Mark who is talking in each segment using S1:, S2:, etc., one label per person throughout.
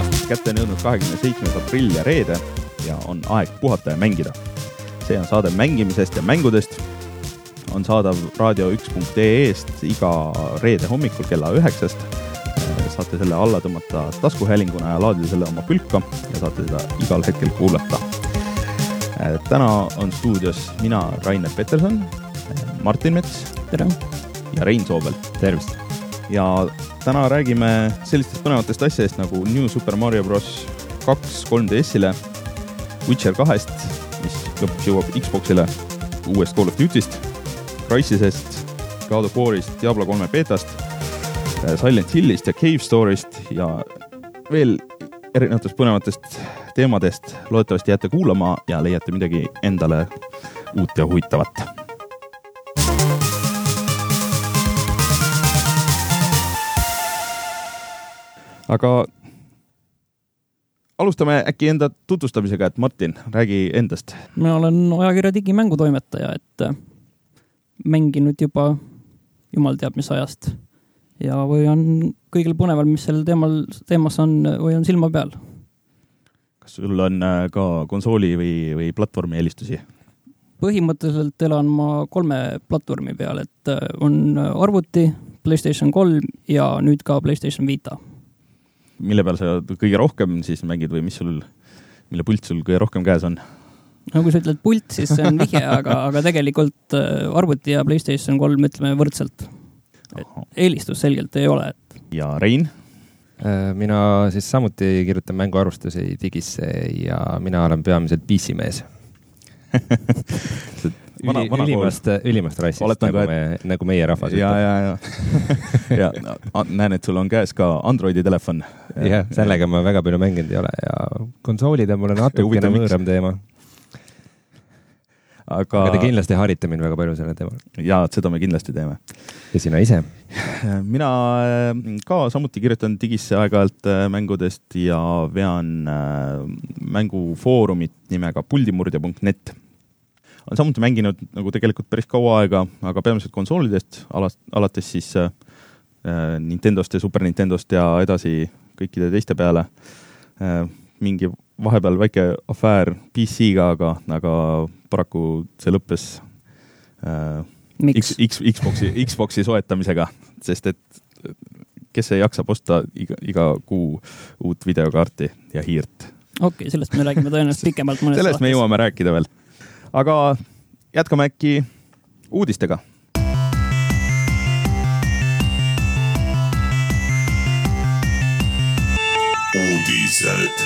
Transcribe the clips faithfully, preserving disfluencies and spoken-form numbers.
S1: Kätte on jõudnud kahekümne seitsmes aprill ja reede ja on aeg puhata ja mängida. See on saade mängimisest ja mängudest. On saadav raadio üks punkt ee-st iga reede hommikul kella üheksast. Saate selle alla tõmmata taskuhäälinguna ja laadida selle oma pülka ja saate seda igal hetkel kuulata. Täna on stuudios mina, Rainer Peterson, Martin Mets.
S2: Tere.
S1: Ja Rein Soobel.
S3: Tervist.
S1: Ja täna räägime sellistest põnevatest asjadest nagu New Super Mario Bros. kaks kolm D S-ile, Witcher kahest, mis lõpuks jõuab Xboxile, uuest Call of Duty'st, Crysisest, God of War'ist, Diablo kolme beetast, Silent Hillist ja Cave Story'st ja veel erinevatest põnevatest teemadest. Loodetavasti jääte kuulama ja leiate midagi endale uut ja huvitavat. Aga alustame äkki enda tutvustamisega, et Martin, räägi endast.
S2: Mina olen ajakirja digimängutoimetaja, et mänginud juba jumal teab mis ajast ja või on kõigil põneval, mis sellel teemal, teemas on või on silma peal.
S1: Kas sul on ka konsooli või, või platvormi eelistusi?
S2: Põhimõtteliselt elan ma kolme platvormi peal, et on arvuti, PlayStation kolm ja nüüd ka PlayStation Vita.
S1: Mille peal sa kõige rohkem siis mängid või mis sul, mille pult sul kõige rohkem käes on?
S2: No kui sa ütled pult, siis see on vihje, aga, aga tegelikult arvuti ja PlayStation kolm ütleme võrdselt. Eelistus selgelt ei ole. Et...
S1: Ja Rein?
S3: Mina siis samuti kirjutan mänguarvustusi digisse ja mina olen peamiselt P C mees. Vana, vana ülimast, ülimast rassist, nagu, et... me, nagu meie rahvas
S1: ja, ütleb. Ja, ja, ja näen, et sul on käes ka Androidi telefon.
S3: Jah, sellega ma väga palju mänginud ei ole ja konsoolid on mulle natukene võõram teema. Aga... aga te kindlasti harite mind väga palju selle teemal.
S1: Ja, seda me kindlasti teeme.
S3: Ja sina ise?
S1: Mina ka samuti kirjutan digisse aeg-ajalt mängudest ja vean mängufoorumit nimega puldimurdja punkt net. On samuti mänginud nagu tegelikult päris kaua aega, aga peamiselt konsoolidest, alates siis äh, Nintendost ja Super Nintendost ja edasi kõikide teiste peale. Äh, mingi vahepeal väike afäär P C-ga, aga, aga paraku see lõppes äh, X, X, Xboxi, Xboxi soetamisega, sest et kes ei jaksa posta iga, iga kuu uut videokaarti ja hiirt.
S2: Okei, okay, sellest me räägime tõenäoliselt pikemalt mõnes
S1: sellest me jõuame rääkida veel. Aga jätkame äkki uudistega. Uudised.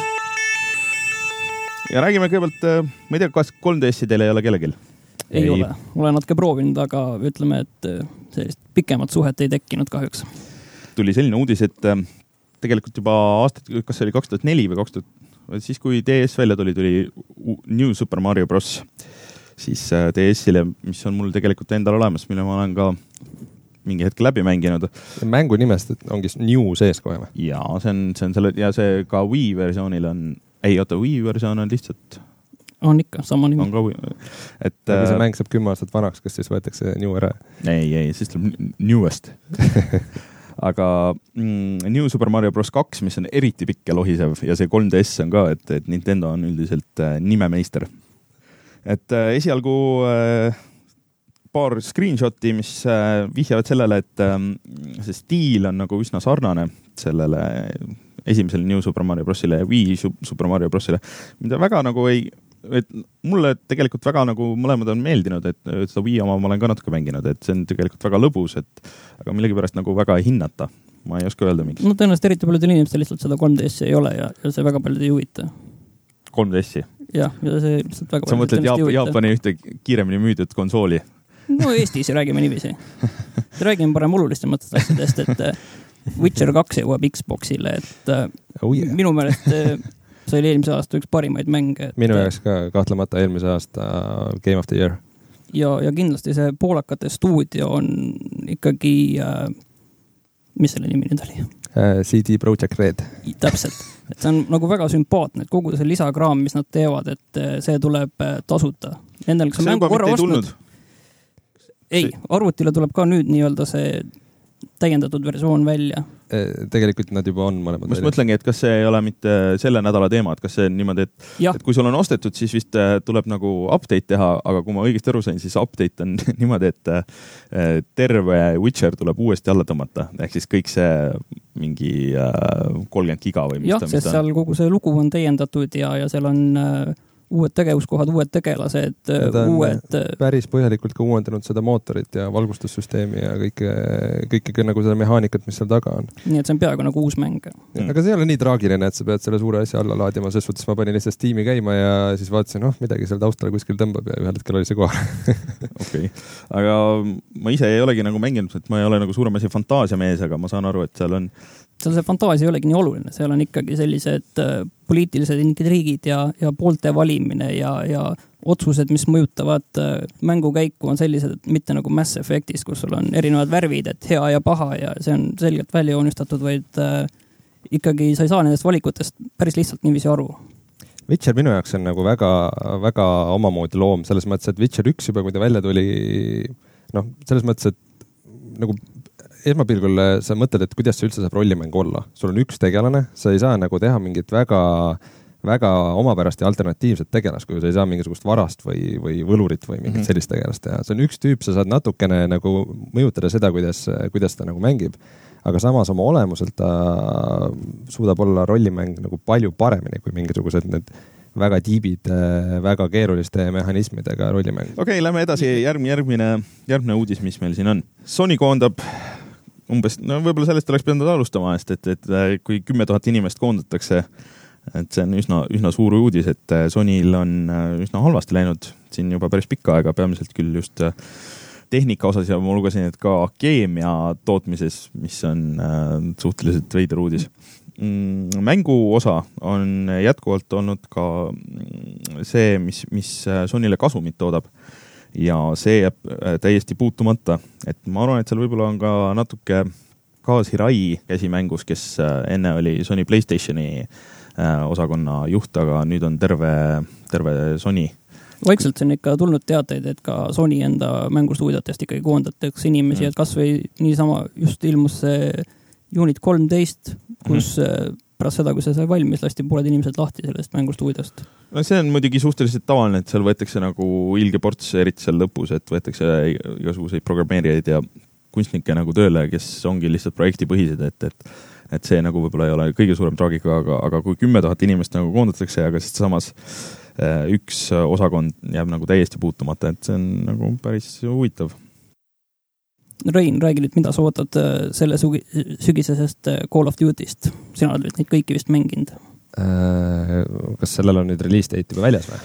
S1: Ja räägime kõigepealt, ma ei tea, kas kolm D S-i teil ei ole kellegil?
S2: Ei, ei ole. Olen natuke proovinud, aga ütleme, et sellist pikemat suhet ei tekkinud kahjuks. Tuli
S1: selline uudis, et tegelikult juba aastat, kas see oli kaks tuhat neli või kaks tuhat, siis kui D S välja tuli, tuli New Super Mario Bros. Siis D S-ile, mis on mul tegelikult endal olemas, mille ma olen ka mingi hetk läbi mänginud.
S3: Mängu nimest ongi New sees kohe?
S1: Ja, see on, see on selle, ja see ka Wii versioonil on, ei, oota, Wii versioon on lihtsalt...
S2: On ikka, sama nimi.
S1: On ka Wii. Et,
S3: aga see mäng saab kümme aastat vanaks, kas siis võetakse New ära?
S1: Ei, ei, siis tuleb Newest. Aga mm, New Super Mario Bros. kaks, mis on eriti pikk ja lohisev ja see kolm D S on ka, et, et Nintendo on üldiselt äh, nimemeister. Et äh, esialgu äh, paar screenshoti, mis äh, vihjavad sellele, et äh, see stiil on nagu üsna sarnane sellele esimesele New Super Mario Brosile ja Wii Super Mario Brosile, mida väga nagu ei, et mulle tegelikult väga nagu mõlemad on meeldinud, et, et seda Wii oma ma olen ka natuke mänginud, et see on tegelikult väga lõbus, et aga millegipärast nagu väga ei hinnata. Ma ei oska öelda miks.
S2: No tõenäoliselt eriti paljudel inimestel lihtsalt seda kolm D S ei ole ja, ja see väga paljud ei huvita.
S1: kolm D S-i?
S2: Jah, ja see lihtsalt väga
S1: sa mõtled Jaap- Jaapani ühte kiiremini müüdud konsooli?
S2: No Eestis räägime niiviisi. Räägime parem olulisematest asjadest, et Witcher kaks jõuab Xboxile, et oh yeah. Minu meelest see oli eelmise aasta üks parimaid mänge. Et...
S3: Minu jaoks ka kahtlemata eelmise aasta Game of the Year.
S2: Ja, ja kindlasti see poolakate stuudio on ikkagi, äh, mis selle nimi nüüd oli?
S3: Uh, C D Projekt Red.
S2: Täpselt. Et see on nagu väga sümpaatne, et kogu see lisakraam, mis nad teevad, et see tuleb tasuta. Nendel, kes on mängu korra ostnud. Ei, arvutile tuleb ka nüüd nii-öelda see täiendatud versioon välja.
S3: Tegelikult nad juba on mõlemad.
S1: Ma just mõtlengi, et kas see ei ole mitte selle nädala teema, et kas see on niimoodi, et, et kui sul on ostetud, siis vist tuleb nagu update teha, aga kui ma õigesti aru sain, siis update on niimoodi, et terve Witcher tuleb uuesti alla tõmmata. Ehk siis kõik see mingi kolmkümmend giga või mis
S2: jah, sest seal kogu see lugu on täiendatud ja, ja seal on uued tegevuskohad, uued tegelased, uued...
S3: päris põhjalikult ka uuendanud seda mootorit ja valgustussüsteemi ja kõike, kõike nagu seda mehaanikat, mis seal taga on.
S2: Nii et see on peaaegu nagu uus mäng.
S3: Mm. Aga see ei ole nii traagiline, et sa pead selle suure asja alla laadima, sest võttes ma panin lihtsalt Steam'i käima ja siis vaatasin, noh, midagi seal taustale kuskil tõmbab ja ühel hetkel oli see kohal.
S1: Okei. Aga ma ise ei olegi nagu mänginud, et ma ei ole nagu suurem asi fantaasiamees, aga ma saan aru, et seal on
S2: seal see fantaasia ei olegi nii oluline, seal on ikkagi sellised poliitilised intriigid ja, ja poolte valimine ja, ja otsused, mis mõjutavad mängukäiku on sellised, et mitte nagu Mass Effectis, kus sul on erinevad värvid, et hea ja paha ja see on selgelt välja joonistatud, vaid äh, ikkagi sa ei saa nendest valikutest päris lihtsalt niiviisi aru.
S3: Witcher minu jaoks on nagu väga, väga omamoodi loom, selles mõttes, et Witcher üks juba, kui ta välja tuli, noh, selles mõttes, et nagu esmapilgul sa mõtled, et kuidas see üldse saab rollimäng olla. Sul on üks tegelane, sa ei saa nagu teha mingit väga, väga omapärast ja alternatiivset tegelast, kui sa ei saa mingisugust varast või, või võlurit või mingit mm-hmm. sellist tegelast teha. See on üks tüüp, sa saad natukene nagu mõjutada seda, kuidas, kuidas ta nagu mängib. Aga samas oma olemuselt ta suudab olla rollimäng nagu palju paremini kui mingisugused need väga tiibid, väga keeruliste mehhanismidega rollimäng.
S1: Okei, okay, lähme edasi. Järgmine, järgmine, järgmine uudis, mis meil siin on. Sony koondab umbes, no võib-olla sellest oleks pidanud alustama, et, et, et kui kümme tuhat inimest koondatakse, et see on üsna, üsna suur uudis, et Sonyl on üsna halvasti läinud siin juba päris pikka aega, peamiselt küll just tehnika osas ja ma lugesin, et ka keemia tootmises, mis on suhteliselt veider uudis. Mängu osa on jätkuvalt olnud ka see, mis, mis Sonyle kasumit toodab. Ja see jääb täiesti puutumata. Et ma arvan, et seal võib-olla on ka natuke Kaz Hirai käsimängus, kes enne oli Sony PlayStationi osakonna juht, aga nüüd on terve, terve Sony.
S2: Vaikselt on ikka tulnud teateid, et ka Sony enda mängustuudiotest ikkagi koondatakse inimesi, et kas või niisama just ilmus see Unit kolmteist, kus mm-hmm. pärast seda, kui see sai valmis, lasti pooled inimesed lahti sellest mängustuudiost.
S1: No see on muidugi suhteliselt tavaline, et seal võetakse nagu ilge ports, eriti seal lõpus, et võetakse igasuguseid programmeerijaid ja kunstnikke nagu tööle, kes ongi lihtsalt projektipõhised, et, et, et see nagu võib-olla ei ole kõige suurem traagika, aga, aga kui kümme tuhat inimest nagu koondatakse, aga siis samas üks osakond jääb nagu täiesti puutumata, et see on nagu päris huvitav.
S2: Rein, räägi nüüd, mida sa ootad selle sügisesest Call of Duty'st? Sina oled neid kõiki vist mänginud.
S3: Kas sellel on nüüd release date juba väljas või?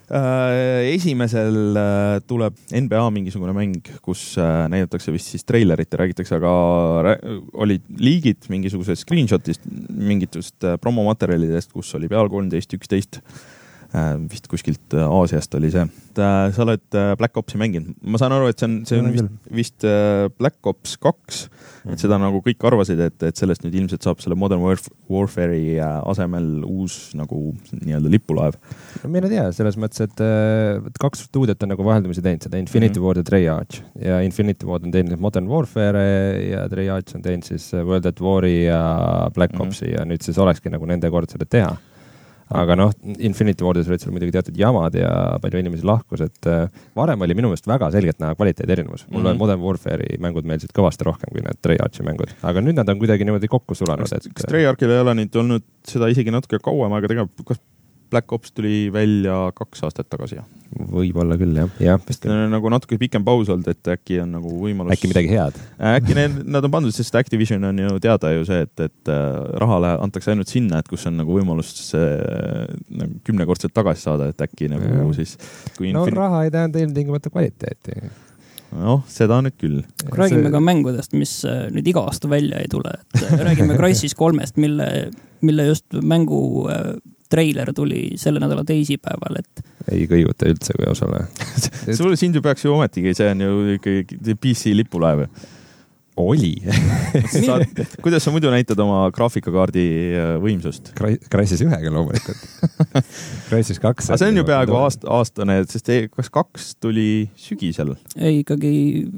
S1: Esimesel tuleb N B A mingisugune mäng, kus näidatakse vist siis trailerit ja räägitakse, aga oli liigid mingisugused screenshotist, mingitust promomaterjalidest, kus oli peal kolmteist, üksteist. Vist kuskilt Aasiast oli see. Sa oled Black Opsi mänginud. Ma saan aru, et see on, see on vist, vist Black Ops kaks, et seda nagu kõik arvasid, et, et sellest nüüd ilmselt saab selle Modern Warfare'i asemel uus nagu nii-öelda lipulaev.
S3: Mina tea, selles mõttes, et kaks stuudiot on nagu vaheldumisi teinud seda Infinity mm-hmm. Ward ja Treyarch. Ja Infinity Ward on teinud Modern Warfare ja Treyarch on teinud siis World at War'i ja Black mm-hmm. Opsi ja nüüd siis olekski nagu nende kord seda teha. Aga noh, Infinity Wardis olid seal muidugi teatud jamad ja palju inimesi lahkus, et varem oli minu meelest väga selgelt näha kvaliteedi erinevus. Mulle mm-hmm. Modern Warfare'i mängud meeldisid kõvasti rohkem kui need Treyarchi mängud. Aga nüüd nad on kuidagi niimoodi kokku sulanud.
S1: Kas, et... kas Treyarchil ei ole nüüd olnud seda isegi natuke kauem, aga tegelikult kas Black Ops tuli välja kaks aastat tagasi?
S3: Võib-olla küll, jah. jah
S1: nagu natuke pikem paus olnud, et äkki on nagu võimalus...
S3: Äkki midagi head?
S1: Äkki need, nad on pandud, sest Activision on ju teada ju see, et, et rahale antakse ainult sinna, et kus on nagu võimalus nagu kümnekordselt tagasi saada, et äkki nagu ja. Siis... Kui
S3: no
S1: infin...
S3: raha ei tähenda ilmtingimata kvaliteeti.
S1: noh, seda nüüd küll.
S2: Räägime see... ka mängudest, mis nüüd iga aasta välja ei tule. Et räägime Crysis kolmest, mille, mille just mängu treiler tuli selle nädala teisipäeval, et
S3: ei kõiguta üldse, kui osale.
S1: Sulle sind ju peaks ju ometigi, see on ju ikkagi P C lipulaev.
S3: Oli.
S1: Saad, kuidas sa muidu näitad oma graafikakaardi võimsust?
S3: Crysis ühega loomulikult. Crysis kaks.
S1: Aga see on ju peaaegu aast, aastane, sest kas kaks tuli sügisel?
S2: Ei, ikkagi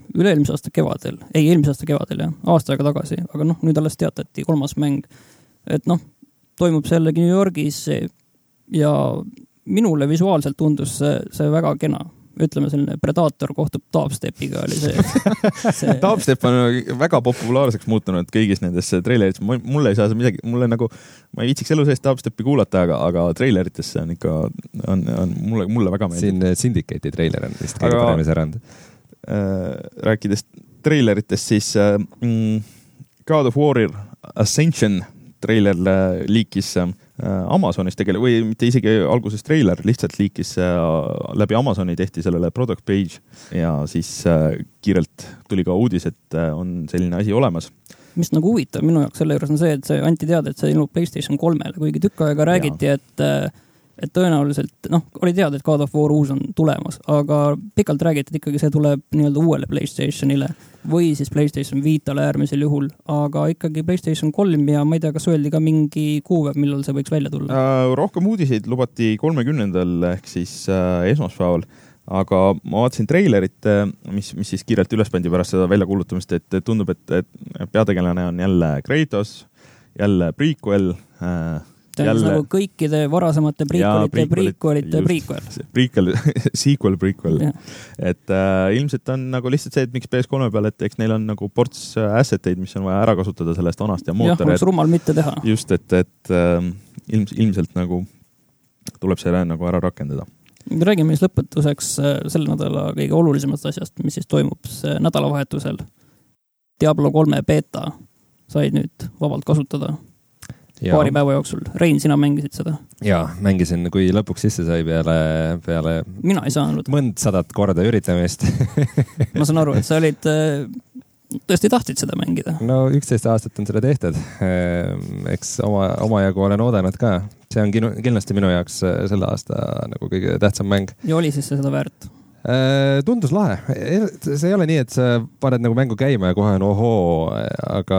S2: üle-eelmise aasta kevadel, ei, eelmise aasta kevadel jah, aasta aega tagasi, aga noh, nüüd alles teatati kolmas mäng. Et noh, toimub see jällegi New Yorgis ja minule visuaalselt tundus see, see väga kena. Ütleme, selline Predator kohtub Dubstepiga oli see. see...
S1: Dubstep on väga populaarseks muutunud kõigis nendes treilerites. Mulle ei saa see midagi, mulle nagu, ma ei viitsiks elu seest Dubstepi kuulata, aga, aga treilerites see on ikka, on, on mulle, mulle väga meeldib.
S3: Siin Syndicate'i treiler on vist kõige aga... paremis erand.
S1: Äh, rääkides treileritest, siis äh, God of War'ir Ascension treiler liikis äh, Amazonis tegelikult, või mitte isegi alguses treiler, lihtsalt liikis läbi Amazoni tehti sellele product page ja siis kiirelt tuli ka uudis, et on selline asi olemas.
S2: Mis nagu huvitav minu jaoks selle juures on see, et see anti teada, et see ilmub PlayStation kolmele, kuigi tükk aega räägiti, et, et tõenäoliselt, noh, oli teada, et God of War uus on tulemas, aga pikalt räägiti, et ikkagi see tuleb nii-öelda uuele PlayStationile või siis PlayStation Vitale äärmisel juhul, aga ikkagi PlayStation kolm ja ma ei tea, kas öeldi ka mingi kuupäev, millal see võiks välja tulla?
S1: Äh, rohkem uudiseid lubati kolmekümnendal ehk siis äh, esmaspäeval, aga ma vaatasin treilerit, mis, mis siis kiirelt üles pandi pärast seda väljakuulutamist, et tundub, et, et peategelane on jälle Kratos, jälle prequel, äh,
S2: jälle... nagu kõikide varasemate prequelite, prequelite, prequel.
S1: Prequel, sequel, prequel. Et äh, ilmselt on nagu lihtsalt see, et miks P S kolme peal, et eks neil on nagu ports asseteid, mis on vaja ära kasutada sellest vanast ja mootor.
S2: Jah, oleks rumal mitte teha.
S1: Just, et, et äh, ilms, ilmselt nagu tuleb see nagu ära rakendada.
S2: Räägime siis lõpetuseks selle nädala kõige olulisemast asjast, mis siis toimub nädalavahetusel. Diablo kolme beta sai nüüd vabalt kasutada. Ja. Paari päeva jooksul. Rein, sina mängisid seda?
S3: Jaa, mängisin, kui lõpuks sisse sai peale, peale
S2: mina ei saanud.
S3: Mõnd sadat korda üritamist.
S2: Ma saan aru, et sa olid, tõesti tahtsid seda mängida.
S3: No üksteist aastat on seda tehtud. Eks oma, oma jagu olen oodanud ka. See on kindlasti minu jaoks selle aasta nagu kõige tähtsam mäng.
S2: Ja oli siis seda väärt?
S3: Tundus lahe. See ei ole nii, et sa paned nagu mängu käima ja kohe on ohoo, aga,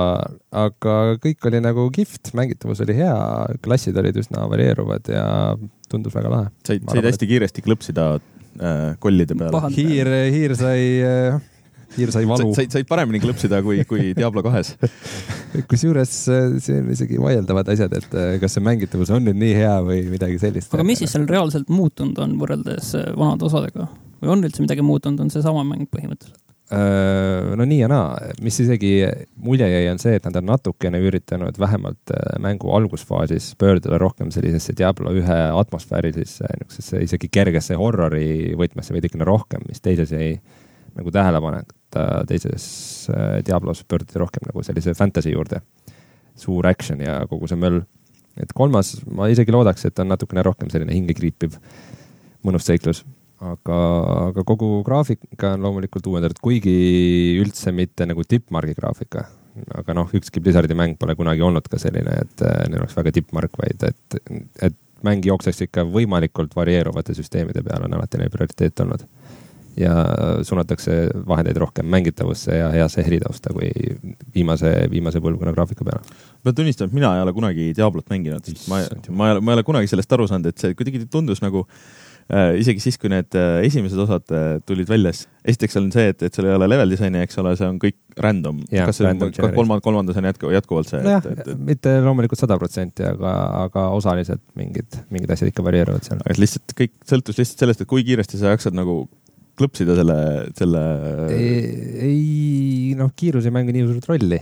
S3: aga kõik oli nagu kift, mängitavus oli hea, klassid olid üsna varieeruvad ja tundus väga lahe.
S1: Said, said hästi kiiresti klõpsida äh, kollide peale.
S3: Hiir, hiir sai... Äh, Hiir sai valu.
S1: Said, said paremini klõpsida kui, kui Diablo kahes.
S3: Kus juures see on isegi vaieldavad asjad, et kas see mängitavus on nüüd nii hea või midagi sellist.
S2: Aga mis siis seal reaalselt muutunud on võrreldes vanade osadega? Või on üldse midagi muutunud, on see sama mäng põhimõtteliselt?
S3: No nii ja naa. Mis isegi mulje jäi on see, et nad on natukene üritanud vähemalt mängu algusfaasis pöörduda rohkem sellisesse Diablo ühe atmosfääri, siis isegi kergesse horrori võtmesse veidikene rohkem, mis teises ei nagu tähelepanek. Teises Diablos pöörduti rohkem nagu sellise fantasy juurde. Suur action ja kogu see möll. Et kolmas, ma isegi loodaks, et on natukene rohkem selline hingekriipiv mõnus seiklus. Aga, aga kogu graafika on loomulikult uuendatud, kuigi üldse mitte nagu tippmargi graafika. Aga noh, ükski Blizzardi mäng pole kunagi olnud ka selline, et neil oleks väga tippmark, vaid et, et mäng jookseks ikka võimalikult varieeruvate süsteemide peale on alati neil prioriteet olnud. Ja suunatakse vahendeid rohkem mängitavusse ja heasse helitausta kui viimase, viimase põlvkonna graafika peale.
S1: Ma tunnistan, et mina ei ole kunagi Diablot mänginud. Ma, ma, ei ole, ma ei ole kunagi sellest aru saanud, et see kuidagi tundus nagu äh, isegi siis, kui need äh, esimesed osad äh, tulid välja. Esiteks on see, et, et seal ei ole level disaini, eks ole, see on kõik random.
S3: Ja,
S1: kas see
S3: random
S1: on kolmand, kolmandas on jätku, jätkuvalt see?
S3: No jah, et, et... mitte loomulikult sada protsenti, aga, aga osaliselt mingid, mingid asjad ikka varieeruvad seal.
S1: Et lihtsalt kõik sõltus lihtsalt sellest, et kui kiiresti sa jaksad nagu klõpsida selle, selle...
S3: Ei, ei, noh, kiirus ei mängi nii suurt rolli.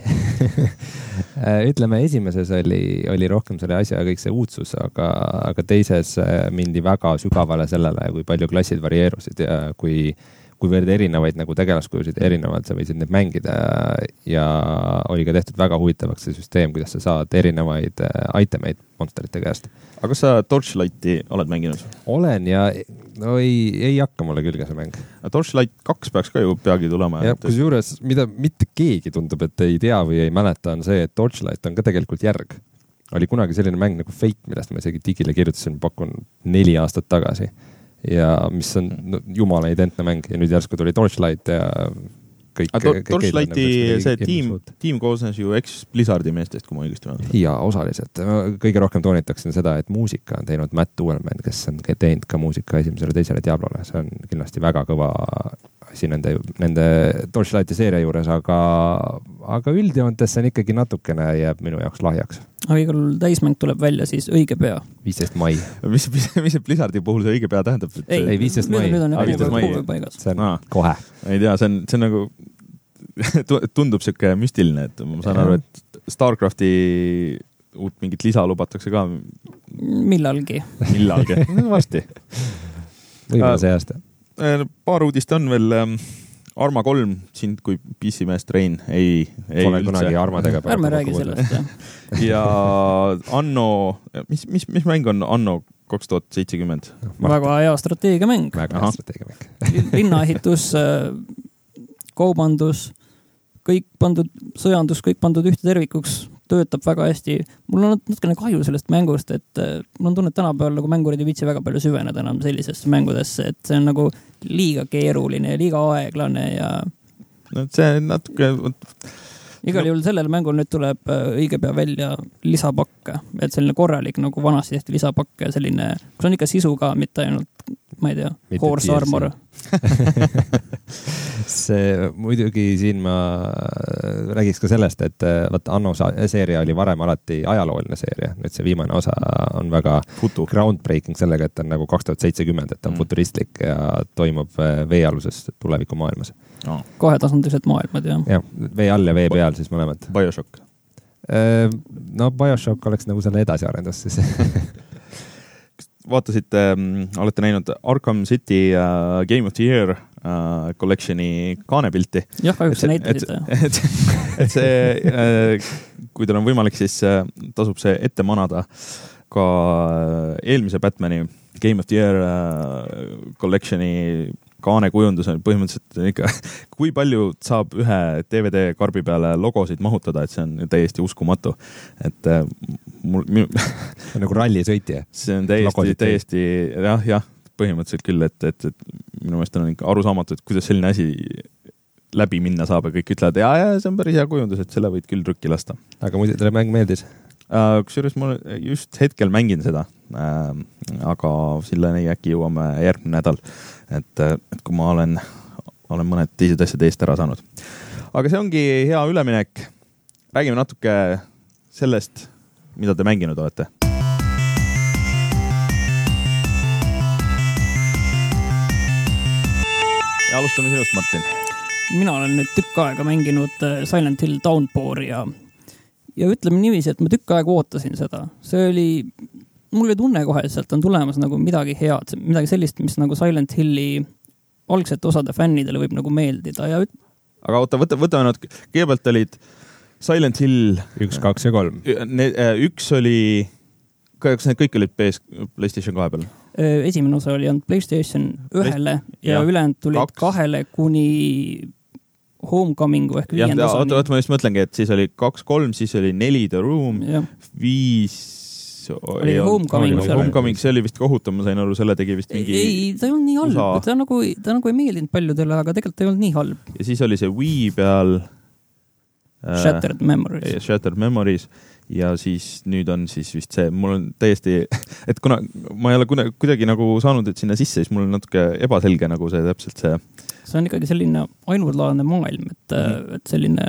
S3: Ütleme, esimeses oli, oli rohkem selle asja kõik see uudsus, aga, aga teises mindi väga sügavale sellele, kui palju klassid varieerusid ja kui, kui veel erinevaid nagu tegelaskujusid erinevalt sa võisid need mängida ja oli ka tehtud väga huvitavaks see süsteem, kuidas sa saad erinevaid itemeid monsterite käest.
S1: Aga kas sa Torchlighti oled mänginud?
S3: Olen ja no ei, ei hakka mulle külge see mäng.
S1: Torchlight kaks peaks ka ju peagi tulema.
S3: Ja kus juures, mida mitte keegi tundub, et ei tea või ei mäleta, on see, et Torchlight on ka tegelikult järg. Oli kunagi selline mäng nagu Fate, millest ma isegi digile kirjutasin, pakun neli aastat tagasi. Ja mis on no, jumala identne mäng ja nüüd järsku tuli Torchlight ja kõik...
S1: Tor- Torchlighti see tiim, tiim koosnes ju ex-Blizzardi meestest, kui ma õigesti olen.
S3: Ja osaliselt. Kõige rohkem toonitaksin seda, et muusika on teinud Matt Uelman, kes on teinud ka muusika esimesele teisele Diablole. See on kindlasti väga kõva, asi nende, nende Torchlighti seeria juures, aga, aga üldjoontes see on ikkagi natukene jääb minu jaoks lahjaks.
S2: aga igal täismäng tuleb välja siis õige pea.
S3: viisteist mai.
S1: mis, mis, mis see Blizzardi puhul see õige pea tähendab?
S2: ei,
S3: ei viisteist mai.
S2: Nüüd on
S1: ah,
S2: juba paigas.
S3: See on ah. kohe.
S1: Ei tea, see on, see on nagu tundub siuke müstiline, et ma saan aru, et Starcrafti uut mingit lisa lubatakse ka.
S2: Millalgi.
S1: Millalgi, varsti.
S3: Võib-olla see aasta.
S1: Paar uudist on veel. Arma kolm, sind kui P C meest Rein, ei, ei
S3: Pole kunagi Armadega.
S2: Ärme räägi sellest.
S1: ja Anno, mis, mis, mis mäng on Anno kaks tuhat seitsekümmend?
S2: Väga hea strateegiamäng.
S3: Väga hea strateegiamäng.
S2: Linnaehitus, kaubandus, kõik pandud, sõjandus, kõik pandud ühte tervikuks, töötab väga hästi. Mul on natukene kahju sellest mängust, et mul on tunne, et tänapäeval nagu mängurid ei viitsi väga palju süveneda enam sellisesse mängudesse, et see on nagu liiga keeruline ja liiga aeglane ja
S1: no see natuke
S2: igal juhul sellel mängul nüüd tuleb õige pea välja lisapakke, et selline korralik nagu vanasti tehti lisapakke, selline, kus on ikka sisu ka, mitte ainult, ma ei tea, Horse Armor.
S3: see muidugi siin ma räägiks ka sellest, et vaata Anno seeria oli varem alati ajalooline seeria, nüüd see viimane osa on väga
S1: Futu.
S3: groundbreaking sellega, et on nagu kaks tuhat seitsekümmend, et on mm. futuristlik ja toimub veealuses tulevikumaailmas.
S2: No. Kahetasandilised maailmad, jah.
S3: Ja, vee all ja vee peal siis mõlemad.
S1: Bioshock.
S3: No Bioshock oleks nagu selle edasiarendus siis.
S1: Vaatasite, olete näinud Arkham City uh, Game of the Year uh, collectioni kaanepilti.
S2: Jah, kahjuks see näitasite.
S1: Et, et, et see, uh, kui teil on võimalik, siis uh, tasub see ette manada ka uh, eelmise Batmani Game of the Year uh, collectioni kaanekujundus on põhimõtteliselt ikka, kui palju saab ühe D V D karbi peale logosid mahutada, et see on täiesti uskumatu. Et uh, mul, minu,
S3: nagu rallisõitja.
S1: See on täiesti, täiesti, jah, jah, põhimõtteliselt küll, et, et, et minu meelest on ikka arusaamatu, et kuidas selline asi läbi minna saab ja kõik ütlevad, ja, ja see on päris hea kujundus, et selle võid küll trükki lasta.
S3: Aga muidu teile mäng meeldis?
S1: Uh, kusjuures ma just hetkel mängin seda, uh, aga silleni äkki jõuame järgmine nädal, et, et kui ma olen, olen mõned teised asjad eest ära saanud. Aga see ongi hea üleminek. Räägime natuke sellest, mida te mänginud olete. Ja alustame sinust, Martin.
S2: Mina olen nüüd tükk aega mänginud Silent Hill Downpour ja Ja ütleme niiviisi, et ma tükk aega ootasin seda. See oli, mul ei tunne kohe, et sealt on tulemas nagu midagi head, midagi sellist, mis nagu Silent Hilli algsete osade fännidele võib nagu meeldida. Ja üt...
S1: Aga oota, võta, võtame nad, kõigepealt olid Silent Hill
S3: üks, kaks ja kolm.
S1: Ne, üks oli, kas need kõik olid P S, PlayStation kahe peal?
S2: Esimene osa oli olnud PlayStation ühele ja, ja ülejäänud tulid kaks. kahele kuni Homecomingu ehk viienda osa.
S1: Oota, oota, ma just mõtlengi, et siis oli kaks, kolm, siis oli neli The Room, ja. viis...
S2: Oli Homecoming.
S1: Homecoming, see oli vist kohutav, ma sain aru, selle tegi vist mingi...
S2: Ei, ta ei olnud nii halb, ta nagu, ta nagu ei meeldinud paljudele, aga tegelikult ei olnud nii halb.
S1: Ja siis oli see Wii peal...
S2: Shattered äh, Memories.
S1: Shattered Memories. Ja siis nüüd on siis vist see, mul on täiesti... Et kuna ma ei ole kuidagi nagu saanud et sinna sisse, siis mul on natuke ebaselge nagu see täpselt see...
S2: See on ikkagi selline ainulaadne maailm, et, mm. et selline,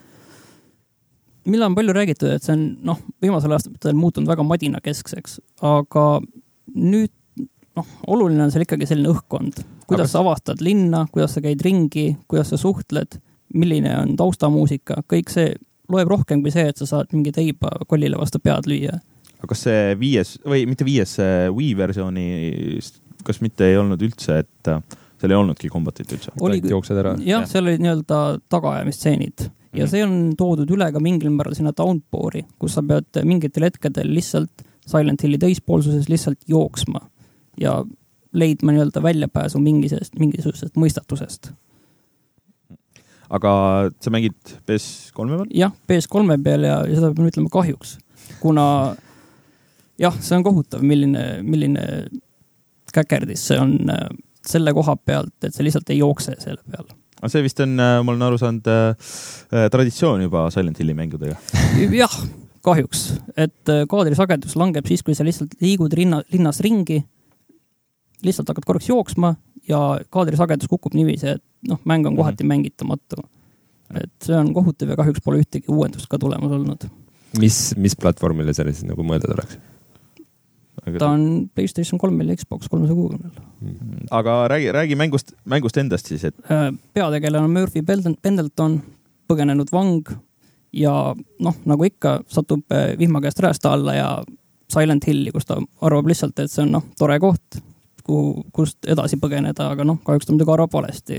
S2: mille on palju räägitud, et see on, noh, viimasel aastal muutunud väga madina keskseks, aga nüüd, noh, oluline on seal ikkagi selline õhkkond, kuidas aga... sa avastad linna, kuidas sa käid ringi, kuidas sa suhtled, milline on taustamuusika, kõik see loeb rohkem kui see, et sa saad mingi teiba kollile vastu pead lüüa.
S1: Aga kas see viies, või mitte viies, Wii versiooni, kas mitte ei olnud üldse, et seal ei olnudki kombatit üldse.
S2: Oli,
S3: jooksed ära.
S2: Jah, seal oli nii-öelda tagaajamistseenid mm. ja see on toodud üle ka mingil määral sinna Downpouri, kus sa pead mingitel hetkedel lihtsalt Silent Hilli teispoolsuses lihtsalt jooksma ja leidma nii-öelda väljapääsu mingisest, mingisugusest mõistatusest.
S1: Aga sa mängid P S kolme peal?
S2: Jah, P S kolme peal ja, ja seda pean ütlema kahjuks, kuna jah, see on kohutav, milline, milline käkerdis see on selle koha pealt, et see lihtsalt ei jookse selle peal.
S1: Aga see vist on, ma olen aru saanud, äh, traditsioon juba Silent Hilli mängudega.
S2: Jah, kahjuks. Et kaadrisagedus langeb siis, kui sa lihtsalt liigud rinna, linnas ringi, lihtsalt hakkad korraks jooksma ja kaadrisagedus kukub niiviisi, et noh, mäng on kohati mm-hmm. mängitamatu. Et see on kohutav ja kahjuks pole ühtegi uuendust ka tulemas olnud.
S3: Mis, mis platvormile selle siis nagu mõeldud oleks?
S2: Ta on PlayStation kolm ja Xbox kolmesaja kuuekümne.
S1: Mm. Aga räägi, räägi mängust, mängust endast siis, et...
S2: Peategelane on Murphy Pendleton, põgenenud vang ja noh, nagu ikka satub vihma käest räästa alla ja Silent Hilli, kus ta arvab lihtsalt, et see on noh, tore koht, kuhu, kust edasi põgeneda, aga noh, kahjuks ta muidugi arvab valesti.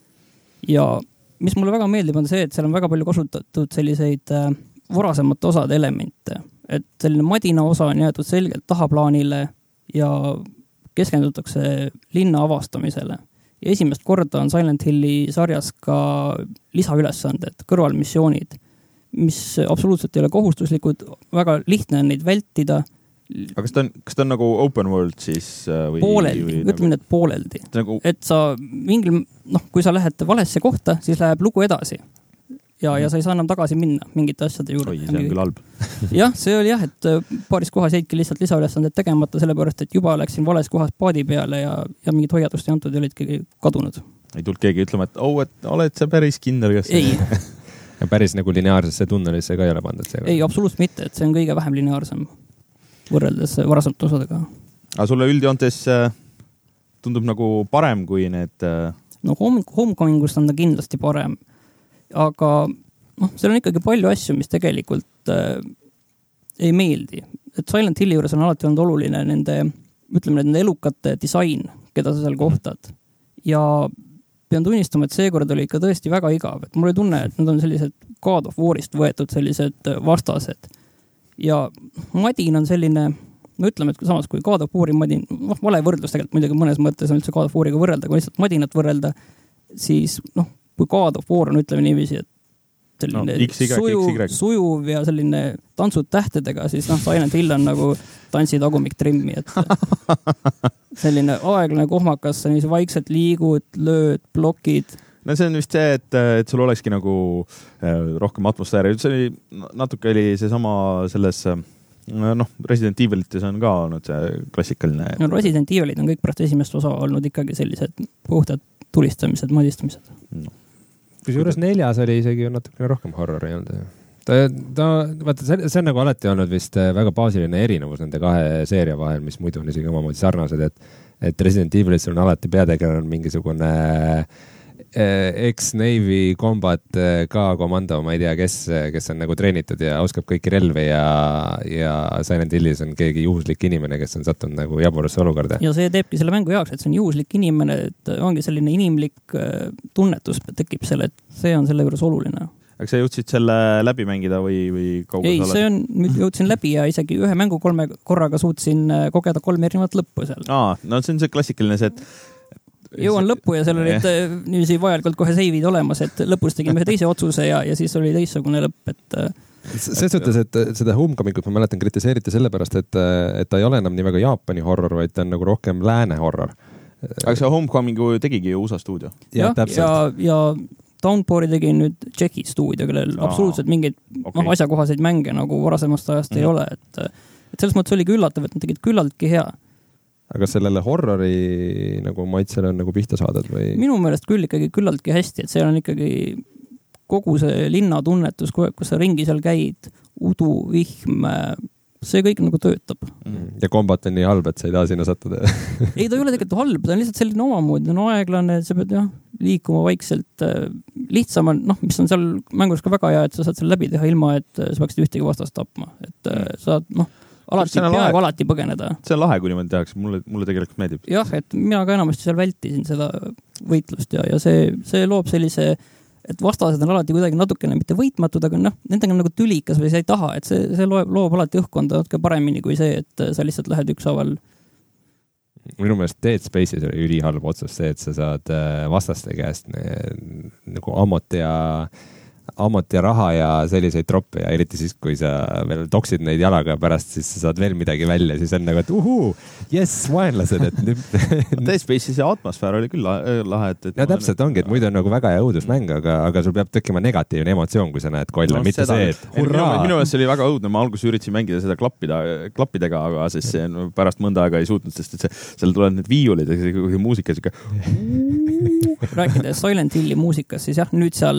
S2: Ja mis mulle väga meeldib on see, et seal on väga palju kasutatud selliseid äh, varasemate osade elemente, et selline madina osa on jäetud selgelt tahaplaanile ja keskendutakse linna avastamisele. Ja esimest korda on Silent Hilli sarjas ka lisaülesanded, kõrvalmissioonid, mis absoluutselt ei ole kohustuslikud, väga lihtne on neid vältida.
S1: Aga kas ta on, kas ta on nagu open world siis? Või,
S2: pooleldi,
S1: või
S2: ütleme
S1: nagu...
S2: need pooleldi.
S1: Nagu...
S2: Et sa mingil, noh, kui sa lähed valesse kohta, siis läheb lugu edasi. Ja, ja sa ei saa enam tagasi minna mingite asjade juurde.
S1: Oi, see on küll halb.
S2: jah, see oli jah, et paaris kohas jäidki lihtsalt lisaülesanded tegemata, sellepärast, et juba läksin vales kohas paadi peale ja, ja mingid hoiatust ei antud ja olidki kadunud.
S1: Ei tulnud keegi ütlema, et oh, et oled sa päris kindel, kas...
S2: Ei.
S3: ja päris nagu lineaarsesse tunnelisse ka ei ole pandud see?
S2: Ei, absoluutselt mitte, et see on kõige vähem lineaarsem võrreldes varasemalt osadega.
S1: Aga sulle üldjoontes tundub nagu parem kui need...
S2: No Homecomingust on ta kindlasti parem, aga noh, seal on ikkagi palju asju, mis tegelikult äh, ei meeldi. Et Silent Hilli juures on alati olnud oluline nende, ütleme, nende elukate disain, keda sa seal kohtad. Ja pean tunnistama, et seekord oli ikka tõesti väga igav. Et mul ei tunne, et nad on sellised God of War'ist võetud sellised vastased. Ja Madin on selline, no ütleme, et samas kui God of War'i Madin, noh, vale võrdlus tegelikult muidugi mõnes mõttes on üldse God of War'iga võrrelda, kui lihtsalt Madinat võrrelda, siis noh, kui God of War on, ütleme niiviisi, et selline no, X, Y, sujuv, X, Y. sujuv ja selline tantsud tähtedega, siis noh, Silent Hill on nagu tantsi tagumik trimmi, et selline aeglane kohmakas, sa niiviisi vaikselt liigud, lööd, blokid.
S1: No see on vist see, et, et sul olekski nagu rohkem atmosfääri. See oli, natuke oli see sama selles, noh, Resident Evilites on ka olnud see klassikaline.
S2: No Resident Evilid on kõik pärast esimest osa olnud ikkagi sellised puhtad tulistamised, madistamised.
S1: No.
S3: Kusjuures neljas oli isegi natukene rohkem horror ei olnud. Ta, ta, vaata, see, see on nagu alati olnud vist väga baasiline erinevus nende kahe seeria vahel, mis muidu on isegi omamoodi sarnased, et, et Resident Evilis on alati peategelane mingisugune ex-Navy combat ka komando, ma ei tea, kes, kes on nagu treenitud ja oskab kõiki relvi ja, ja Silent Hillis on keegi juhuslik inimene, kes on sattunud nagu jaburasse olukorda.
S2: Ja see teebki selle mängu jaoks, et see on juhuslik inimene, et ongi selline inimlik tunnetus tekib selle, et see on selle juures oluline.
S1: Aga sa jõudsid selle läbi mängida või, või kaugel
S2: ei, see on, nüüd jõudsin läbi ja isegi ühe mängu kolme korraga suutsin kogeda kolm erinevat lõppu seal.
S1: Aa, no see on see klassikaline see, et
S2: jõuan lõppu ja seal olid niiviisi vajalikult kohe seivid olemas, et lõpus tegime ühe teise otsuse ja, ja siis oli teistsugune lõpp, et
S3: Ses suhtes, et seda Homecomingut ma mäletan kritiseeriti sellepärast, et, et ta ei ole enam nii väga Jaapani horror, vaid ta on nagu rohkem lääne horror.
S1: Aga see Homecomingu tegigi ju U S A stuudio.
S2: Ja, ja, ja, ja Downpouri tegi nüüd Tšeki stuudio, kellel Aa, absoluutselt mingeid okay. no, asjakohaseid mänge nagu varasemast ajast mm. ei ole, et, et selles mõttes oligi üllatav, et nad tegid küllaltki hea.
S3: Aga sellele horrori nagu maitsele on nagu pihta saadad või?
S2: Minu meelest küll ikkagi küllaltki hästi, et see on ikkagi kogu see linnatunnetus, kus sa ringi seal käid, udu, vihm, see kõik nagu töötab.
S3: Ja kombat on nii halb, et sa ei taha sinna sattuda.
S2: ei, ta ei ole tegelikult halb, ta on lihtsalt selline omamoodi, on aeglane, sa pead jah, liikuma vaikselt. Lihtsam on, noh, mis on seal mängus ka väga hea, et sa saad seal läbi teha ilma, et sa peaksid ühtegi vastast tapma. Et sa, noh, alati, peaaegu alati põgeneda.
S1: See on lahe, kui niimoodi tehakse, mulle, mulle tegelikult meeldib.
S2: Jah, et mina ka enamasti seal vältisin seda võitlust ja, ja see, see loob sellise, et vastased on alati kuidagi natukene mitte võitmatud, aga noh, nendega on nagu tülikas või sa ei taha, et see, see loob, loob alati õhkonda natuke paremini kui see, et sa lihtsalt lähed ükshaaval.
S3: Minu meelest Dead Space'is oli ülihalb otsus see, et sa saad vastaste käest nagu ammut ja ammut ja raha ja selliseid troppe ja eriti siis, kui sa veel toksid neid jalaga pärast, siis sa saad veel midagi välja, siis on nagu, et uhuu, jess, vaenlased, et nüüd...
S1: Dead Space'i see atmosfäär oli küll lahe, et...
S3: ja täpselt ongi, et muidu on nagu väga hea õudusmäng, aga, aga sul peab tekkima negatiivne emotsioon, kui sa näed kolla, no, mitte seda, see, et hurraa!
S1: Minu meelest see oli väga õudne, ma alguses üritasin mängida seda klappida, klappidega, aga siis see pärast mõnda aega ei suutnud, sest et see, seal tulevad need viiulid ja see muusika siuke...
S2: Rääkides Silent Hilli muusikas, siis jah, nüüd seal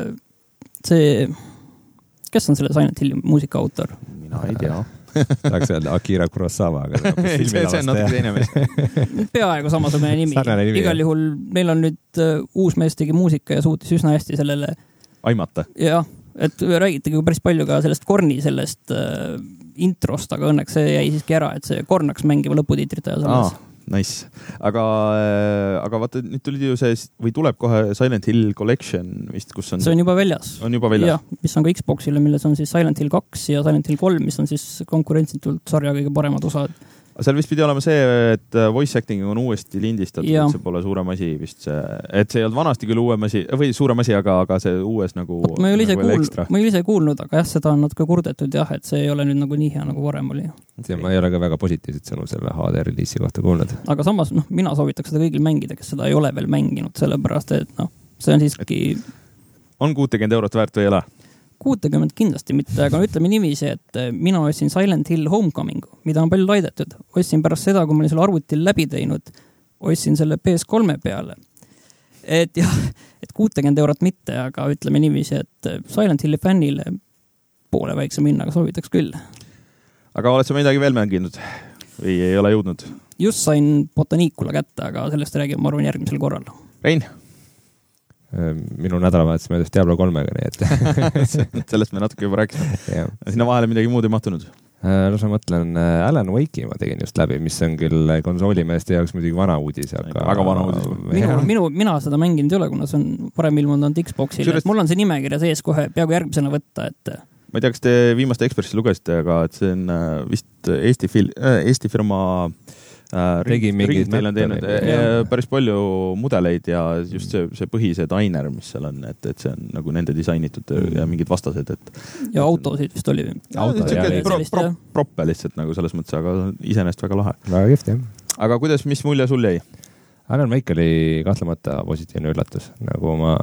S2: see, kes on selle Silent Hilli muusika autor?
S1: Mina ei tea.
S3: Tahaks öelda Akira Kurosawa, aga
S1: see, see on natuke teine mees.
S2: Peaaegu samasugune nimi. nimi. Igal juhul meil on nüüd uus mees tegi muusika ja suutis üsna hästi sellele
S1: aimata.
S2: Jah, et räägitegi päris palju ka sellest Korni sellest uh, introst, aga õnneks see jäi siiski ära, et see Korn hakkas mängima lõputiitrit ja selles.
S1: Aa. Nice. Aga, aga vaata, nüüd tuli ju see, või tuleb kohe Silent Hill Collection vist, kus on...
S2: See on juba väljas.
S1: On juba väljas.
S2: Ja, mis on ka Xboxile, milles on siis Silent Hill kaks ja Silent Hill kolm, mis on siis konkurentsitult sarja kõige paremad osad.
S1: Seal vist pidi olema see, et voice acting on uuesti lindistatud, ja. See pole suurem asi vist see, et see ei olnud vanasti küll uuem asi, või suurem asi, aga, aga see uues nagu...
S2: Oot, ma ei ole ise, nagu kuul, ma ei ole ise kuulnud, aga jah, seda on natuke kurdetud jah, et see ei ole nüüd nagu nii hea nagu varem oli.
S3: Ja ma ei ole ka väga positiivset sõnu selle H D-reliisi kohta kuulnud.
S2: Aga samas, noh, mina soovitaks seda kõigil mängida, kes seda ei ole veel mänginud, sellepärast, et noh, see on siiski...
S1: On kuutekümmend eurot väärt või ei ole?
S2: kuutekümmend kindlasti mitte, aga ütleme nimisi, et mina ostsin Silent Hill Homecomingu, mida on palju laidetud. Ostsin pärast seda, kui ma olin selle arvutil läbi teinud, ostsin selle P S kolme peale. Et jah, et kuutekümmend eurot mitte, aga ütleme nimisi, et Silent Hilli fännile poole väikse minnaga soovitaks küll.
S1: Aga oled sa midagi veel mänginud või ei ole jõudnud?
S2: Just sain Botanicula kätte, aga sellest räägime, ma arvan, järgmisel korral.
S1: Rein?
S3: Minu nädalavahetus möödas Diablo kolmega, nii et
S1: sellest me natuke juba rääkisime. Sinna vahele midagi muud ei mahtunud?
S3: No sa mõtlen, Alan Wake'i ma tegin just läbi, mis on küll konsoolimeeste jaoks muidugi vana uudis, aga...
S1: Väga vana uudis.
S2: Minu, minu, mina seda mänginud ei ole, kuna see on parem ilmunud Xboxil. Süürast... Mul on see nimekirja sees kohe peaaegu järgmisena võtta, et...
S1: Ma ei tea, kas te viimaste Ekspressi lugesite, aga et see on vist Eesti, fil... Eesti firma...
S3: Tegi mingid
S1: Teil on teinud päris palju mudeleid ja just see, see põhise diner, mis seal on, et, et see on nagu nende disainitud ja mingid vastased. Et,
S2: ja autosid vist oli.
S1: Auto, ja, ja, pro, pro, proppe lihtsalt nagu selles mõttes, aga iseenesest väga lahe.
S3: Väga kihvt, jah.
S1: Aga kuidas, mis mulje sul jäi?
S3: Alan Wake oli kahtlemata positiivne üllatus. Nagu ma